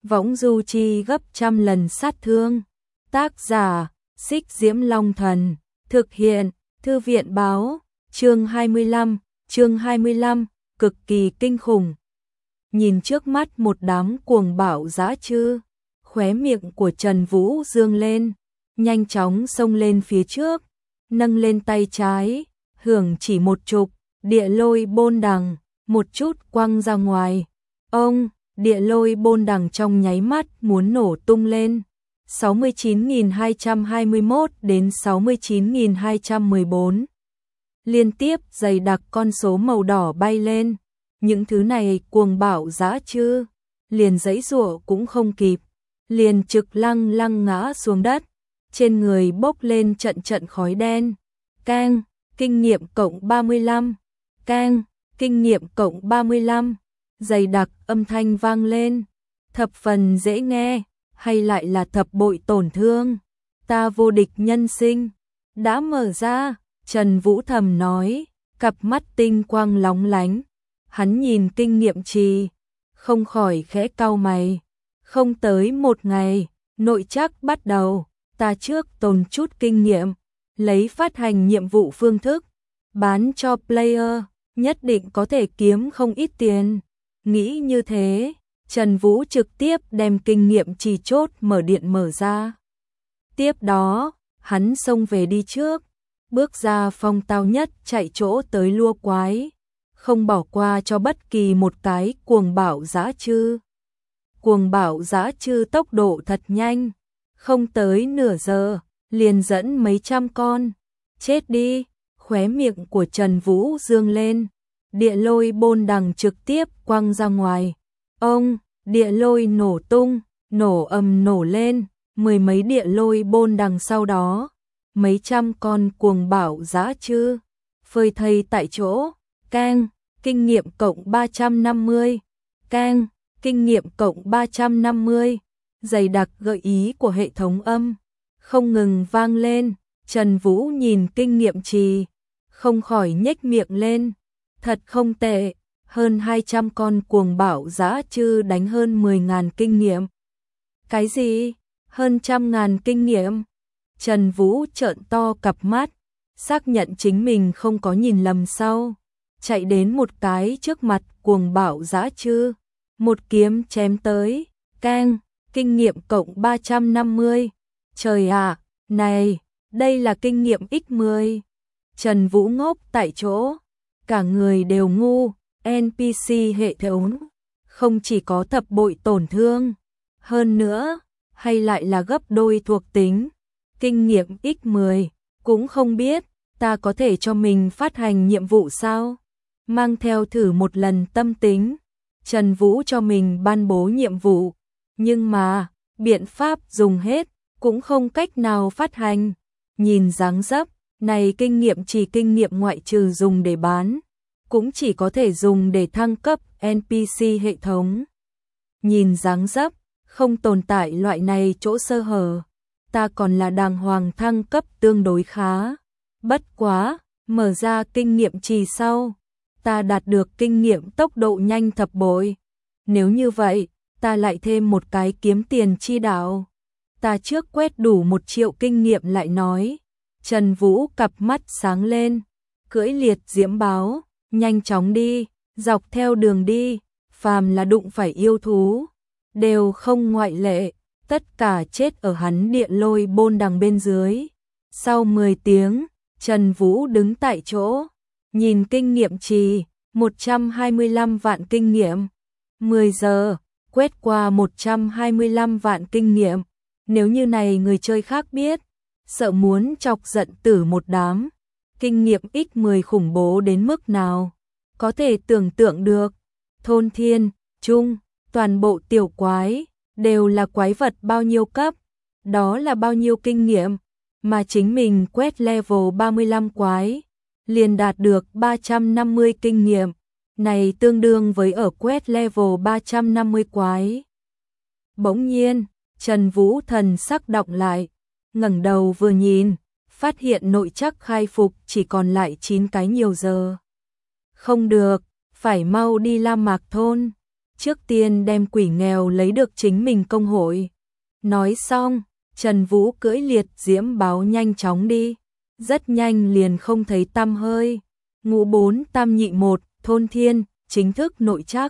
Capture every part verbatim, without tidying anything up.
võng du chi gấp trăm lần sát thương. Tác giả, Xích Diễm Long Thần, thực hiện, Thư viện báo, chương hai mươi lăm, chương hai mươi lăm, cực kỳ kinh khủng. Nhìn trước mắt một đám cuồng bạo dã chư, khóe miệng của Trần Vũ dương lên, nhanh chóng xông lên phía trước, nâng lên tay trái, hưởng chỉ một chục, địa lôi bôn đằng, một chút quăng ra ngoài. Ông, địa lôi bôn đằng trong nháy mắt muốn nổ tung lên. sáu mươi chín nghìn hai trăm hai mươi mốt đến sáu mươi chín nghìn hai trăm mười bốn. Liên tiếp dày đặc con số màu đỏ bay lên. Những thứ này cuồng bạo dã chư, liền giãy giụa cũng không kịp, liền trực lăng lăng ngã xuống đất, trên người bốc lên trận trận khói đen. Keng, kinh nghiệm cộng ba mươi lăm. Keng, kinh nghiệm cộng ba mươi lăm. Dày đặc âm thanh vang lên, thập phần dễ nghe, hay lại là thập bội tổn thương. Ta vô địch nhân sinh đã mở ra, Trần Vũ thầm nói, cặp mắt tinh quang lóng lánh. Hắn nhìn kinh nghiệm trì, không khỏi khẽ cau mày. Không tới một ngày, nội trắc bắt đầu, ta trước tồn chút kinh nghiệm, lấy phát hành nhiệm vụ phương thức, bán cho player, nhất định có thể kiếm không ít tiền. Nghĩ như thế, Trần Vũ trực tiếp đem kinh nghiệm trì chốt mở điện mở ra. Tiếp đó, hắn xông về đi trước, bước ra phong tao nhất chạy chỗ tới lua quái, không bỏ qua cho bất kỳ một cái cuồng bạo dã chư. Cuồng bạo dã chư tốc độ thật nhanh, không tới nửa giờ, liền dẫn mấy trăm con. Chết đi, khóe miệng của Trần Vũ dương lên, địa lôi bôn đằng trực tiếp quăng ra ngoài. Ông, địa lôi nổ tung, nổ ầm nổ lên, mười mấy địa lôi bôn đằng sau đó, mấy trăm con cuồng bạo dã chư, phơi thây tại chỗ. Keng, kinh nghiệm cộng ba trăm năm mươi. Keng, kinh nghiệm cộng ba trăm năm mươi. Dày đặc gợi ý của hệ thống âm không ngừng vang lên. Trần Vũ nhìn kinh nghiệm trì, không khỏi nhếch miệng lên. Thật không tệ, hơn hai trăm con cuồng bạo dã chư đánh hơn mười nghìn kinh nghiệm. Cái gì? Hơn trăm ngàn kinh nghiệm? Trần Vũ trợn to cặp mắt, xác nhận chính mình không có nhìn lầm sau. Chạy đến một cái trước mặt cuồng bạo dã chư, một kiếm chém tới. Keng, kinh nghiệm cộng ba trăm năm mươi. Trời ạ, này, đây là kinh nghiệm nhân mười. Trần Vũ ngốc tại chỗ, cả người đều ngu. en pê xê hệ thống không chỉ có thập bội tổn thương, hơn nữa, hay lại là gấp đôi thuộc tính. Kinh nghiệm nhân mười, cũng không biết, ta có thể cho mình phát hành nhiệm vụ sao? Mang theo thử một lần tâm tính, Trần Vũ cho mình ban bố nhiệm vụ, nhưng mà, biện pháp dùng hết, cũng không cách nào phát hành. Nhìn dáng dấp, này kinh nghiệm chỉ kinh nghiệm ngoại trừ dùng để bán, cũng chỉ có thể dùng để thăng cấp en pê xê hệ thống. Nhìn dáng dấp, không tồn tại loại này chỗ sơ hở, ta còn là đàng hoàng thăng cấp tương đối khá. Bất quá, mở ra kinh nghiệm trì sau, ta đạt được kinh nghiệm tốc độ nhanh thập bội. Nếu như vậy, ta lại thêm một cái kiếm tiền chi đạo. Ta trước quét đủ một triệu kinh nghiệm lại nói. Trần Vũ cặp mắt sáng lên, cưỡi liệt diễm báo, nhanh chóng đi, dọc theo đường đi, phàm là đụng phải yêu thú, đều không ngoại lệ, tất cả chết ở hắn địa lôi bôn đằng bên dưới. Sau mười tiếng, Trần Vũ đứng tại chỗ, nhìn kinh nghiệm trì, một trăm hai mươi lăm vạn kinh nghiệm. mười giờ, quét qua một trăm hai mươi lăm vạn kinh nghiệm. Nếu như này người chơi khác biết, sợ muốn chọc giận tử một đám. Kinh nghiệm nhân mười khủng bố đến mức nào, có thể tưởng tượng được. Thôn thiên, trung, toàn bộ tiểu quái, đều là quái vật bao nhiêu cấp, đó là bao nhiêu kinh nghiệm, mà chính mình quét level ba mươi lăm quái, liền đạt được ba trăm năm mươi kinh nghiệm, này tương đương với ở quét level ba trăm năm mươi quái. Bỗng nhiên, Trần Vũ thần sắc đọng lại, ngẩng đầu vừa nhìn, phát hiện nội trắc khai phục chỉ còn lại chín cái nhiều giờ. Không được, phải mau đi La Mạc thôn. trước tiên đem quỷ nghèo lấy được chính mình công hội. Nói xong, Trần Vũ cưỡi liệt diễm báo nhanh chóng đi, rất nhanh liền không thấy tăm hơi. Ngũ bốn tam nhị một, thôn thiên, chính thức nội trắc.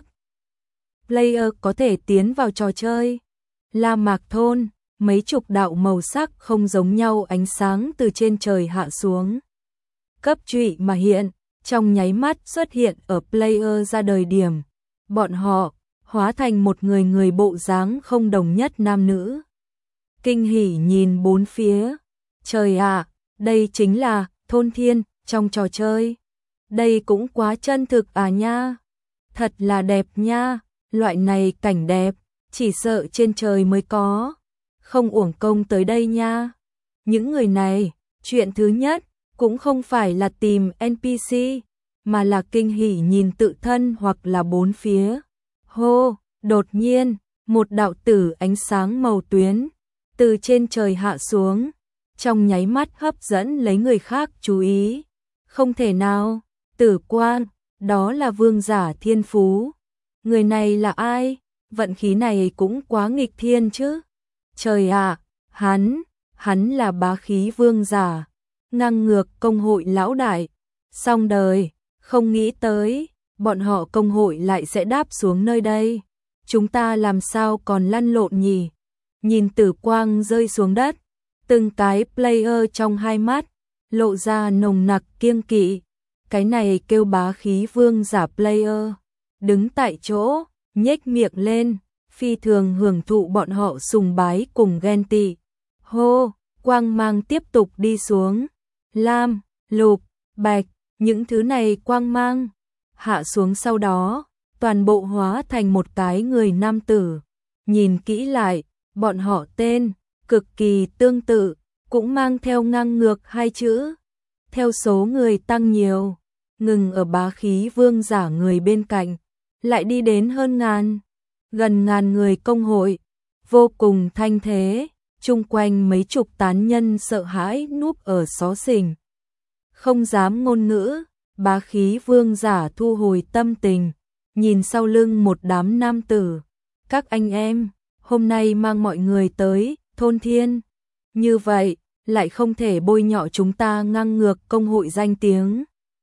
Player có thể tiến vào trò chơi. La Mạc thôn, mấy chục đạo màu sắc không giống nhau ánh sáng từ trên trời hạ xuống. Cấp trụy mà hiện, trong nháy mắt xuất hiện ở player ra đời điểm. Bọn họ hóa thành một người người bộ dáng không đồng nhất nam nữ. Kinh hỉ nhìn bốn phía. Trời ạ, đây chính là thôn thiên trong trò chơi. Đây cũng quá chân thực à nha. Thật là đẹp nha, loại này cảnh đẹp, chỉ sợ trên trời mới có. Không uổng công tới đây nha. Những người này, chuyện thứ nhất, cũng không phải là tìm en pê xê, mà là kinh hỉ nhìn tự thân hoặc là bốn phía. Hô, đột nhiên, một đạo tử ánh sáng màu tuyến, từ trên trời hạ xuống, trong nháy mắt hấp dẫn lấy người khác chú ý. Không thể nào, tử quang, đó là vương giả thiên phú. Người này là ai? Vận khí này cũng quá nghịch thiên chứ. Trời ạ, hắn, hắn là bá khí vương giả, ngang ngược công hội lão đại. Xong đời, không nghĩ tới, bọn họ công hội lại sẽ đáp xuống nơi đây. Chúng ta làm sao còn lăn lộn nhỉ? Nhìn tử quang rơi xuống đất, từng cái player trong hai mắt, lộ ra nồng nặc kiêng kỵ. Cái này kêu bá khí vương giả player. Đứng tại chỗ, nhếch miệng lên, phi thường hưởng thụ bọn họ sùng bái cùng ghen tị. Hô, quang mang tiếp tục đi xuống. Lam, lục, bạch, những thứ này quang mang hạ xuống sau đó, toàn bộ hóa thành một cái người nam tử. Nhìn kỹ lại, bọn họ tên cực kỳ tương tự, cũng mang theo ngang ngược hai chữ. Theo số người tăng nhiều, ngừng ở bá khí vương giả người bên cạnh, lại đi đến hơn ngàn, gần ngàn người công hội, vô cùng thanh thế, chung quanh mấy chục tán nhân sợ hãi núp ở xó xỉnh. Không dám ngôn ngữ, bá khí vương giả thu hồi tâm tình, nhìn sau lưng một đám nam tử. Các anh em, hôm nay mang mọi người tới thôn thiên. Như vậy, lại không thể bôi nhọ chúng ta ngang ngược công hội danh tiếng.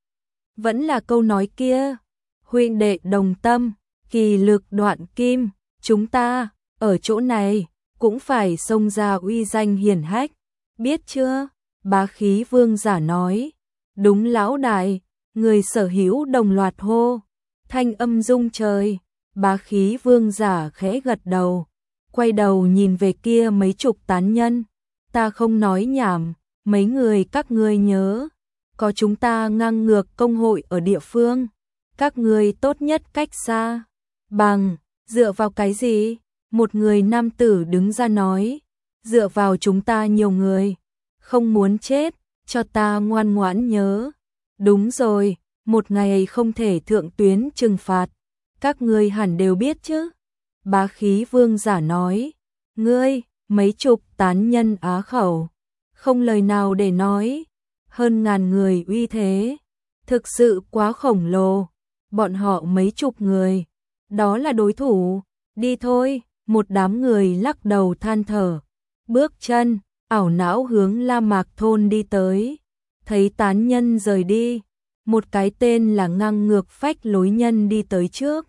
Vẫn là câu nói kia, huynh đệ đồng tâm, kỳ lực đoạn kim, chúng ta, ở chỗ này, cũng phải xông ra uy danh hiển hách, biết chưa? Bá khí vương giả nói, đúng lão đại, người sở hữu đồng loạt hô, thanh âm rung trời. Bá khí vương giả khẽ gật đầu, quay đầu nhìn về kia mấy chục tán nhân. Ta không nói nhảm, mấy người các ngươi nhớ, có chúng ta ngang ngược công hội ở địa phương, các ngươi tốt nhất cách xa. Bằng, dựa vào cái gì? Một người nam tử đứng ra nói, dựa vào chúng ta nhiều người, không muốn chết, cho ta ngoan ngoãn nhớ. Đúng rồi, một ngày không thể thượng tuyến trừng phạt, các ngươi hẳn đều biết chứ. Bá khí vương giả nói, ngươi, mấy chục tán nhân á khẩu, không lời nào để nói. Hơn ngàn người uy thế, thực sự quá khổng lồ. Bọn họ mấy chục người, đó là đối thủ. Đi thôi, một đám người lắc đầu than thở, bước chân ảo não hướng La Mạc thôn đi tới. Thấy tán nhân rời đi, một cái tên là ngang ngược phách lối nhân đi tới trước.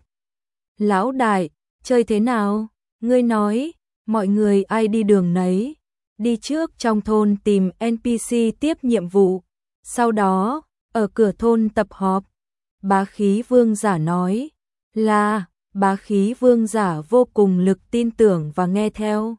Lão đại, chơi thế nào? Ngươi nói, mọi người ai đi đường nấy, đi trước trong thôn tìm en pê xê tiếp nhiệm vụ, sau đó, ở cửa thôn tập họp. Bá khí vương giả nói, là, bá khí vương giả vô cùng lực tin tưởng và nghe theo.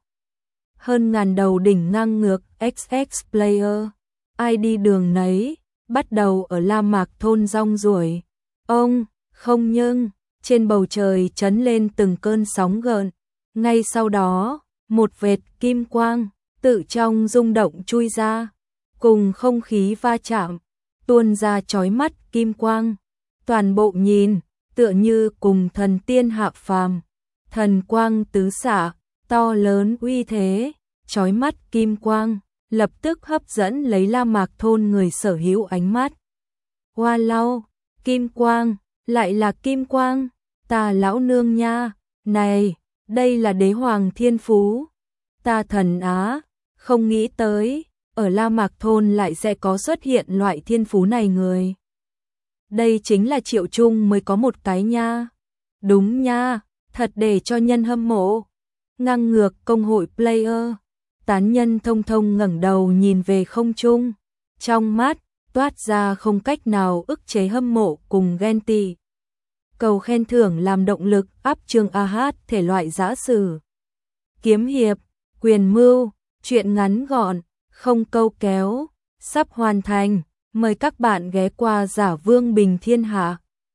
Hơn ngàn đầu đỉnh ngang ngược ích ích player, ai đi đường nấy, bắt đầu ở La Mạc thôn rong ruổi. Ông, không nhưng, trên bầu trời chấn lên từng cơn sóng gợn. Ngay sau đó, một vệt kim quang, tự trong rung động chui ra, cùng không khí va chạm, tuôn ra chói mắt kim quang. Toàn bộ nhìn, tựa như cùng thần tiên hạ phàm. Thần quang tứ xạ, to lớn uy thế, chói mắt kim quang, lập tức hấp dẫn lấy La Mạc thôn người sở hữu ánh mắt. Hoa lau, kim quang, lại là kim quang, Ta lão nương nha, này, đây là đế hoàng thiên phú. Ta thần á, không nghĩ tới, ở La Mạc Thôn lại sẽ có xuất hiện loại thiên phú này người. Đây chính là Triệu Trung mới có một cái nha. Đúng nha, thật để cho nhân hâm mộ. Ngang ngược công hội player. Tán nhân thông thông ngẩng đầu nhìn về không trung. Trong mắt, toát ra không cách nào ức chế hâm mộ cùng ghen tị. Cầu khen thưởng làm động lực áp Trương A Hát thể loại giã sử. Kiếm hiệp, quyền mưu, truyện ngắn gọn, không câu kéo, sắp hoàn thành. Mời các bạn ghé qua Giả Vương Bình Thiên Hạ.